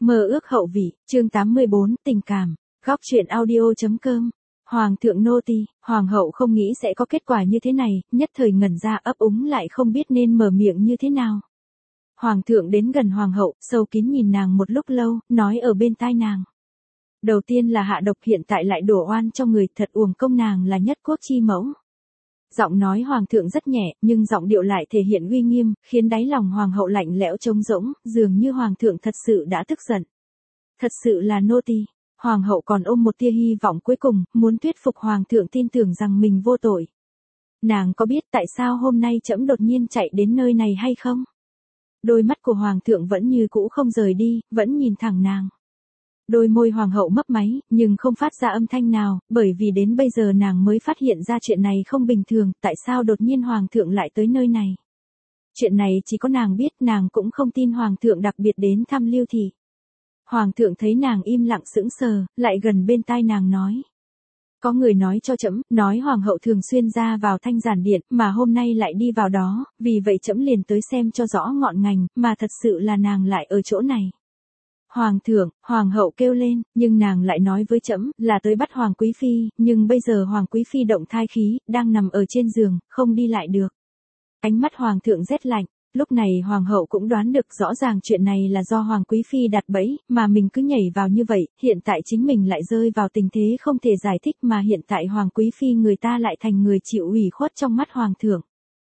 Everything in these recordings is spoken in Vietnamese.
Mơ ước hậu vị, chương 84, tình cảm, góc truyện audio.com. Hoàng thượng nô tỳ, hoàng hậu không nghĩ sẽ có kết quả như thế này, nhất thời ngẩn ra ấp úng lại không biết nên mở miệng như thế nào. Hoàng thượng đến gần hoàng hậu, sâu kín nhìn nàng một lúc lâu, nói ở bên tai nàng. Đầu tiên là hạ độc, hiện tại lại đổ oan cho người, thật uổng công nàng là nhất quốc chi mẫu. Giọng nói hoàng thượng rất nhẹ, nhưng giọng điệu lại thể hiện uy nghiêm, khiến đáy lòng hoàng hậu lạnh lẽo trống rỗng, dường như hoàng thượng thật sự đã tức giận. Thật sự là nô tỳ. Hoàng hậu còn ôm một tia hy vọng cuối cùng, muốn thuyết phục hoàng thượng tin tưởng rằng mình vô tội. Nàng có biết tại sao hôm nay trẫm đột nhiên chạy đến nơi này hay không? Đôi mắt của hoàng thượng vẫn như cũ không rời đi, vẫn nhìn thẳng nàng. Đôi môi hoàng hậu mấp máy, nhưng không phát ra âm thanh nào, bởi vì đến bây giờ nàng mới phát hiện ra chuyện này không bình thường, tại sao đột nhiên hoàng thượng lại tới nơi này. Chuyện này chỉ có nàng biết, nàng cũng không tin hoàng thượng đặc biệt đến thăm Lưu Thị. Hoàng thượng thấy nàng im lặng sững sờ, lại gần bên tai nàng nói. Có người nói cho trẫm, nói hoàng hậu thường xuyên ra vào Thanh Giản Điện, mà hôm nay lại đi vào đó, vì vậy trẫm liền tới xem cho rõ ngọn ngành, mà thật sự là nàng lại ở chỗ này. Hoàng thượng, hoàng hậu kêu lên, nhưng nàng lại nói với trẫm, là tới bắt hoàng quý phi, nhưng bây giờ hoàng quý phi động thai khí, đang nằm ở trên giường, không đi lại được. Ánh mắt hoàng thượng rét lạnh, lúc này hoàng hậu cũng đoán được rõ ràng chuyện này là do hoàng quý phi đặt bẫy, mà mình cứ nhảy vào như vậy, hiện tại chính mình lại rơi vào tình thế không thể giải thích, mà hiện tại hoàng quý phi người ta lại thành người chịu ủy khuất trong mắt hoàng thượng.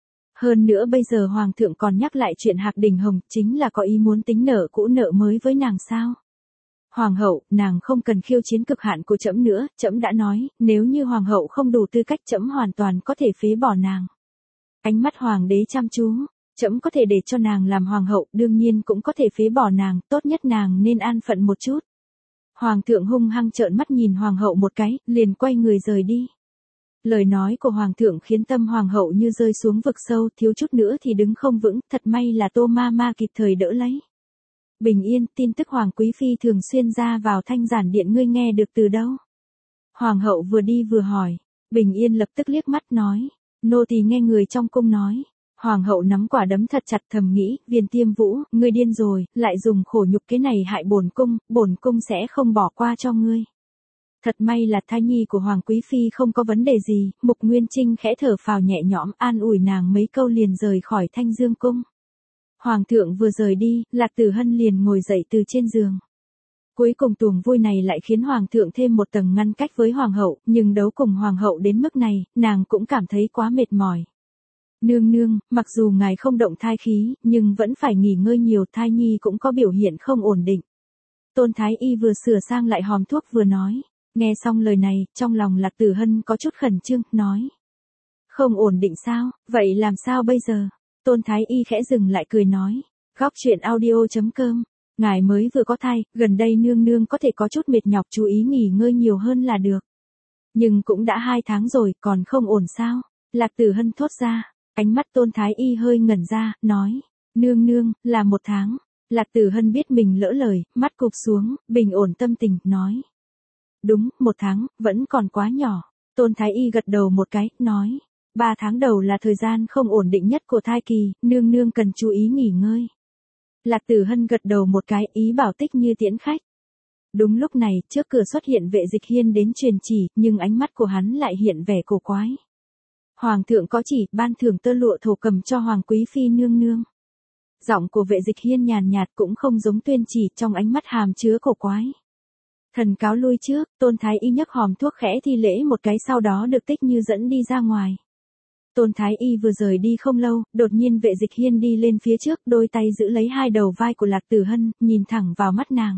Hơn nữa bây giờ hoàng thượng còn nhắc lại chuyện Hạc Đình Hồng, chính là có ý muốn tính nợ cũ nợ mới với nàng sao? Hoàng hậu, nàng không cần khiêu chiến cực hạn của trẫm nữa, trẫm đã nói, nếu như hoàng hậu không đủ tư cách trẫm hoàn toàn có thể phế bỏ nàng. Ánh mắt hoàng đế chăm chú, trẫm có thể để cho nàng làm hoàng hậu, đương nhiên cũng có thể phế bỏ nàng, tốt nhất nàng nên an phận một chút. Hoàng thượng hung hăng trợn mắt nhìn hoàng hậu một cái, liền quay người rời đi. Lời nói của hoàng thượng khiến tâm hoàng hậu như rơi xuống vực sâu, thiếu chút nữa thì đứng không vững, thật may là Tô Ma kịp thời đỡ lấy. Bình yên, tin tức hoàng quý phi thường xuyên ra vào Thanh Giản Điện ngươi nghe được từ đâu? Hoàng hậu vừa đi vừa hỏi, Bình yên lập tức liếc mắt nói, nô tỳ nghe người trong cung nói. Hoàng hậu nắm quả đấm thật chặt thầm nghĩ, Viên Tiêm Vũ, ngươi điên rồi, lại dùng khổ nhục cái này hại bổn cung sẽ không bỏ qua cho ngươi. Thật may là thai nhi của Hoàng Quý Phi không có vấn đề gì, Mục Nguyên Trinh khẽ thở phào nhẹ nhõm an ủi nàng mấy câu liền rời khỏi Thanh Dương Cung. Hoàng thượng vừa rời đi, Lạc Tử Hân liền ngồi dậy từ trên giường. Cuối cùng tuồng vui này lại khiến Hoàng thượng thêm một tầng ngăn cách với Hoàng hậu, nhưng đấu cùng Hoàng hậu đến mức này, nàng cũng cảm thấy quá mệt mỏi. Nương nương, mặc dù ngài không động thai khí, nhưng vẫn phải nghỉ ngơi nhiều, thai nhi cũng có biểu hiện không ổn định. Tôn Thái Y vừa sửa sang lại hòm thuốc vừa nói. Nghe xong lời này, trong lòng Lạc Tử Hân có chút khẩn trương, nói. Không ổn định sao, vậy làm sao bây giờ? Tôn Thái Y khẽ dừng lại cười nói. Góc truyện audio.com, ngài mới vừa có thai, gần đây nương nương có thể có chút mệt nhọc, chú ý nghỉ ngơi nhiều hơn là được. Nhưng cũng đã 2 tháng rồi, còn không ổn sao? Lạc Tử Hân thốt ra, ánh mắt Tôn Thái Y hơi ngẩn ra, nói. Nương nương, là 1 tháng. Lạc Tử Hân biết mình lỡ lời, mắt cụp xuống, bình ổn tâm tình, nói. Đúng, 1 tháng, vẫn còn quá nhỏ. Tôn Thái Y gật đầu một cái, nói. 3 tháng đầu là thời gian không ổn định nhất của thai kỳ, nương nương cần chú ý nghỉ ngơi. Lạc Tử Hân gật đầu một cái, ý bảo Tích Như tiễn khách. Đúng lúc này, trước cửa xuất hiện Vệ Dịch Hiên đến truyền chỉ, nhưng ánh mắt của hắn lại hiện vẻ cổ quái. Hoàng thượng có chỉ, ban thưởng tơ lụa thổ cầm cho Hoàng Quý Phi nương nương. Giọng của Vệ Dịch Hiên nhàn nhạt cũng không giống tuyên chỉ, trong ánh mắt hàm chứa cổ quái. Thần cáo lui trước, Tôn Thái Y nhấc hòm thuốc khẽ thi lễ một cái, sau đó được Tích Như dẫn đi ra ngoài. Tôn Thái Y vừa rời đi không lâu, đột nhiên Vệ Dịch Hiên đi lên phía trước, đôi tay giữ lấy 2 đầu vai của Lạc Tử Hân, nhìn thẳng vào mắt nàng.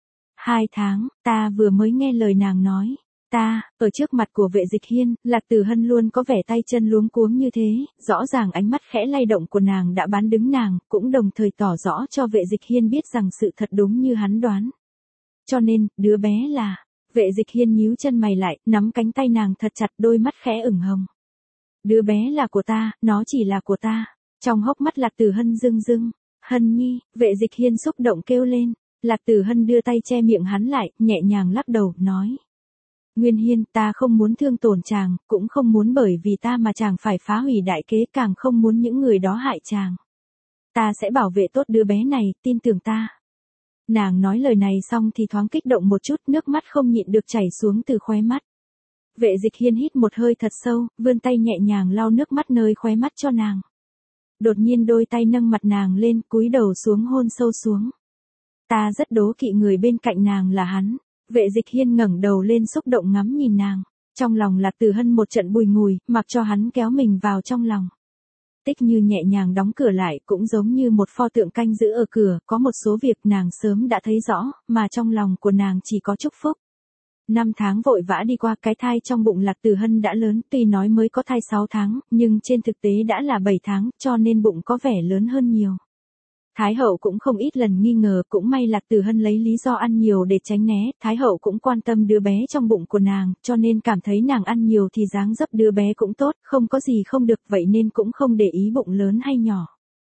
2 tháng, ta vừa mới nghe lời nàng nói. Ở trước mặt của Vệ Dịch Hiên, Lạc Tử Hân luôn có vẻ tay chân luống cuống như thế, rõ ràng ánh mắt khẽ lay động của nàng đã bán đứng nàng, cũng đồng thời tỏ rõ cho Vệ Dịch Hiên biết rằng sự thật đúng như hắn đoán. Cho nên, đứa bé là, Vệ Dịch Hiên nhíu chân mày lại, nắm cánh tay nàng thật chặt, đôi mắt khẽ ửng hồng. Đứa bé là của ta, nó chỉ là của ta. Trong hốc mắt Lạc Tử Hân rưng rưng, Hân nhi, Vệ Dịch Hiên xúc động kêu lên. Lạc Tử Hân đưa tay che miệng hắn lại, nhẹ nhàng lắc đầu, nói. Nguyên Hiên, ta không muốn thương tổn chàng, cũng không muốn bởi vì ta mà chàng phải phá hủy đại kế, càng không muốn những người đó hại chàng. Ta sẽ bảo vệ tốt đứa bé này, tin tưởng ta. Nàng nói lời này xong thì thoáng kích động một chút, nước mắt không nhịn được chảy xuống từ khóe mắt. Vệ Dịch Hiên hít một hơi thật sâu, vươn tay nhẹ nhàng lau nước mắt nơi khóe mắt cho nàng. Đột nhiên đôi tay nâng mặt nàng lên, cúi đầu xuống hôn sâu xuống. Ta rất đố kỵ người bên cạnh nàng là hắn. Vệ Dịch Hiên ngẩng đầu lên xúc động ngắm nhìn nàng. Trong lòng Lạc Tử Hân một trận bùi ngùi, mặc cho hắn kéo mình vào trong lòng. Tích Như nhẹ nhàng đóng cửa lại, cũng giống như một pho tượng canh giữ ở cửa, có một số việc nàng sớm đã thấy rõ, mà trong lòng của nàng chỉ có chúc phúc. 5 tháng vội vã đi qua, cái thai trong bụng Lạc Tử Hân đã lớn, tuy nói mới có thai 6 tháng, nhưng trên thực tế đã là 7 tháng, cho nên bụng có vẻ lớn hơn nhiều. Thái hậu cũng không ít lần nghi ngờ, cũng may Lạc Tử Hân lấy lý do ăn nhiều để tránh né, Thái hậu cũng quan tâm đứa bé trong bụng của nàng, cho nên cảm thấy nàng ăn nhiều thì dáng dấp đứa bé cũng tốt, không có gì không được, vậy nên cũng không để ý bụng lớn hay nhỏ.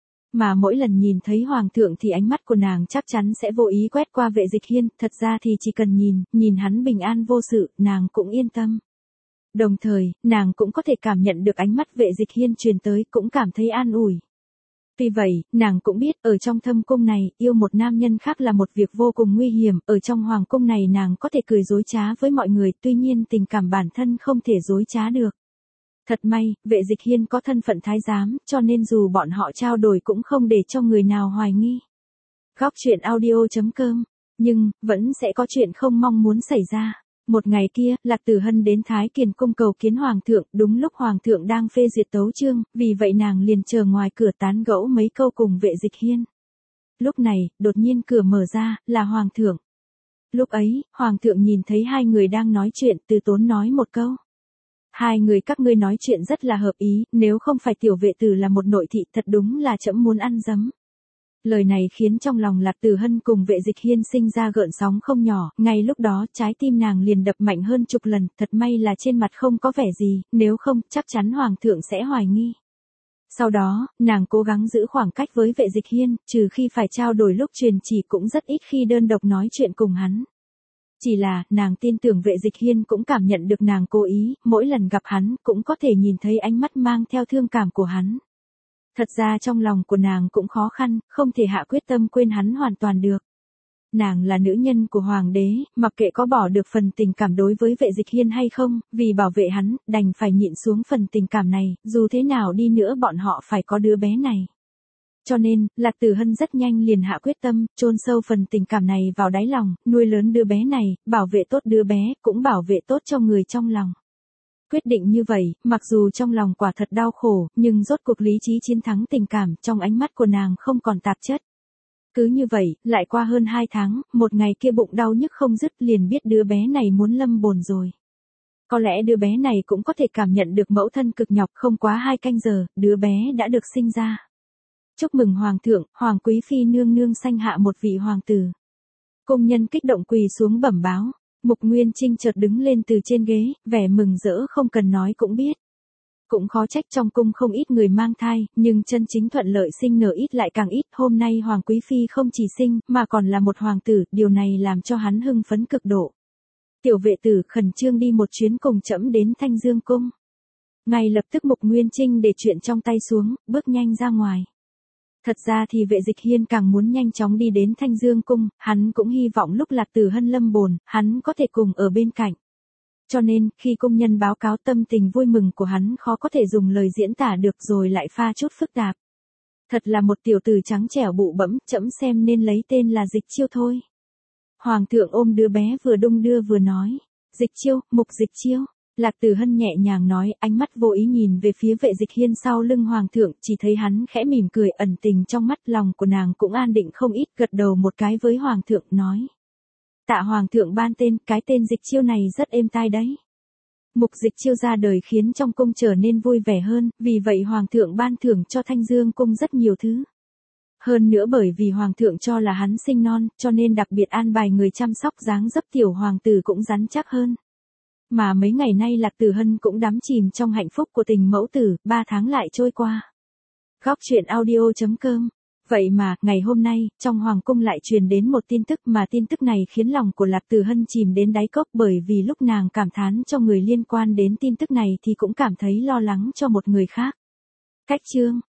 Mà mỗi lần nhìn thấy hoàng thượng thì ánh mắt của nàng chắc chắn sẽ vô ý quét qua Vệ Dịch Hiên, thật ra thì chỉ cần nhìn hắn bình an vô sự, nàng cũng yên tâm. Đồng thời, nàng cũng có thể cảm nhận được ánh mắt Vệ Dịch Hiên truyền tới, cũng cảm thấy an ủi. Vì vậy, nàng cũng biết, ở trong thâm cung này, yêu một nam nhân khác là một việc vô cùng nguy hiểm, ở trong hoàng cung này nàng có thể cười dối trá với mọi người, tuy nhiên tình cảm bản thân không thể dối trá được. Thật may, Vệ Dịch Hiên có thân phận thái giám, cho nên dù bọn họ trao đổi cũng không để cho người nào hoài nghi. Góc truyện audio.com, nhưng, vẫn sẽ có chuyện không mong muốn xảy ra. Một ngày kia, Lạc Tử Hân đến Thái Kiền cung cầu kiến hoàng thượng, đúng lúc hoàng thượng đang phê duyệt tấu chương, vì vậy nàng liền chờ ngoài cửa tán gẫu mấy câu cùng Vệ Dịch Hiên. Lúc này, đột nhiên cửa mở ra, là hoàng thượng. Lúc ấy, hoàng thượng nhìn thấy hai người đang nói chuyện, từ tốn nói một câu. Hai người các ngươi nói chuyện rất là hợp ý, nếu không phải tiểu vệ tử là một nội thị, thật đúng là trẫm muốn ăn dấm. Lời này khiến trong lòng Lạc Tử Hân cùng Vệ Dịch Hiên sinh ra gợn sóng không nhỏ, ngay lúc đó trái tim nàng liền đập mạnh hơn chục lần, thật may là trên mặt không có vẻ gì, nếu không, chắc chắn hoàng thượng sẽ hoài nghi. Sau đó, nàng cố gắng giữ khoảng cách với Vệ Dịch Hiên, trừ khi phải trao đổi lúc truyền chỉ cũng rất ít khi đơn độc nói chuyện cùng hắn. Chỉ là, nàng tin tưởng Vệ Dịch Hiên cũng cảm nhận được nàng cố ý, mỗi lần gặp hắn cũng có thể nhìn thấy ánh mắt mang theo thương cảm của hắn. Thật ra trong lòng của nàng cũng khó khăn, không thể hạ quyết tâm quên hắn hoàn toàn được. Nàng là nữ nhân của hoàng đế, mặc kệ có bỏ được phần tình cảm đối với Vệ Dịch Hiên hay không, vì bảo vệ hắn, đành phải nhịn xuống phần tình cảm này, dù thế nào đi nữa bọn họ phải có đứa bé này. Cho nên, Lạc Tử Hân rất nhanh liền hạ quyết tâm, chôn sâu phần tình cảm này vào đáy lòng, nuôi lớn đứa bé này, bảo vệ tốt đứa bé, cũng bảo vệ tốt cho người trong lòng. Quyết định như vậy, mặc dù trong lòng quả thật đau khổ, nhưng rốt cuộc lý trí chiến thắng tình cảm, trong ánh mắt của nàng không còn tạp chất. Cứ như vậy, lại qua hơn 2 tháng, một ngày kia bụng đau nhức không dứt liền biết đứa bé này muốn lâm bồn rồi. Có lẽ đứa bé này cũng có thể cảm nhận được mẫu thân cực nhọc, không quá 2 canh giờ, đứa bé đã được sinh ra. Chúc mừng hoàng thượng, hoàng quý phi nương nương sanh hạ một vị hoàng tử. Công nhân kích động quỳ xuống bẩm báo. Mục Nguyên Trinh chợt đứng lên từ trên ghế, vẻ mừng rỡ không cần nói cũng biết. Cũng khó trách trong cung không ít người mang thai, nhưng chân chính thuận lợi sinh nở ít lại càng ít. Hôm nay Hoàng Quý Phi không chỉ sinh, mà còn là một hoàng tử, điều này làm cho hắn hưng phấn cực độ. Tiểu vệ tử khẩn trương đi một chuyến cùng trẫm đến Thanh Dương Cung. Ngay lập tức Mục Nguyên Trinh để chuyện trong tay xuống, bước nhanh ra ngoài. Thật ra thì Vệ Dịch Hiên càng muốn nhanh chóng đi đến Thanh Dương Cung, hắn cũng hy vọng lúc Lạc Tử Hân lâm bồn, hắn có thể cùng ở bên cạnh. Cho nên, khi công nhân báo cáo tâm tình vui mừng của hắn khó có thể dùng lời diễn tả được rồi lại pha chút phức tạp. Thật là một tiểu tử trắng trẻo bụ bẫm, trẫm xem nên lấy tên là Dịch Chiêu thôi. Hoàng thượng ôm đứa bé vừa đung đưa vừa nói. Dịch Chiêu, Mục Dịch Chiêu. Lạc Tử Hân nhẹ nhàng nói, ánh mắt vô ý nhìn về phía Vệ Dịch Hiên sau lưng hoàng thượng, chỉ thấy hắn khẽ mỉm cười, ẩn tình trong mắt, lòng của nàng cũng an định không ít, gật đầu một cái với hoàng thượng, nói. Tạ hoàng thượng ban tên, cái tên Dịch Chiêu này rất êm tai đấy. Mục Dịch Chiêu ra đời khiến trong cung trở nên vui vẻ hơn, vì vậy hoàng thượng ban thưởng cho Thanh Dương Cung rất nhiều thứ. Hơn nữa bởi vì hoàng thượng cho là hắn sinh non, cho nên đặc biệt an bài người chăm sóc dáng dấp tiểu hoàng tử cũng rắn chắc hơn. Mà mấy ngày nay Lạc Tử Hân cũng đắm chìm trong hạnh phúc của tình mẫu tử, 3 tháng lại trôi qua. Góc truyện audio.com. Vậy mà, ngày hôm nay, trong hoàng cung lại truyền đến một tin tức mà tin tức này khiến lòng của Lạc Tử Hân chìm đến đáy cốc, bởi vì lúc nàng cảm thán cho người liên quan đến tin tức này thì cũng cảm thấy lo lắng cho một người khác. Cách chương.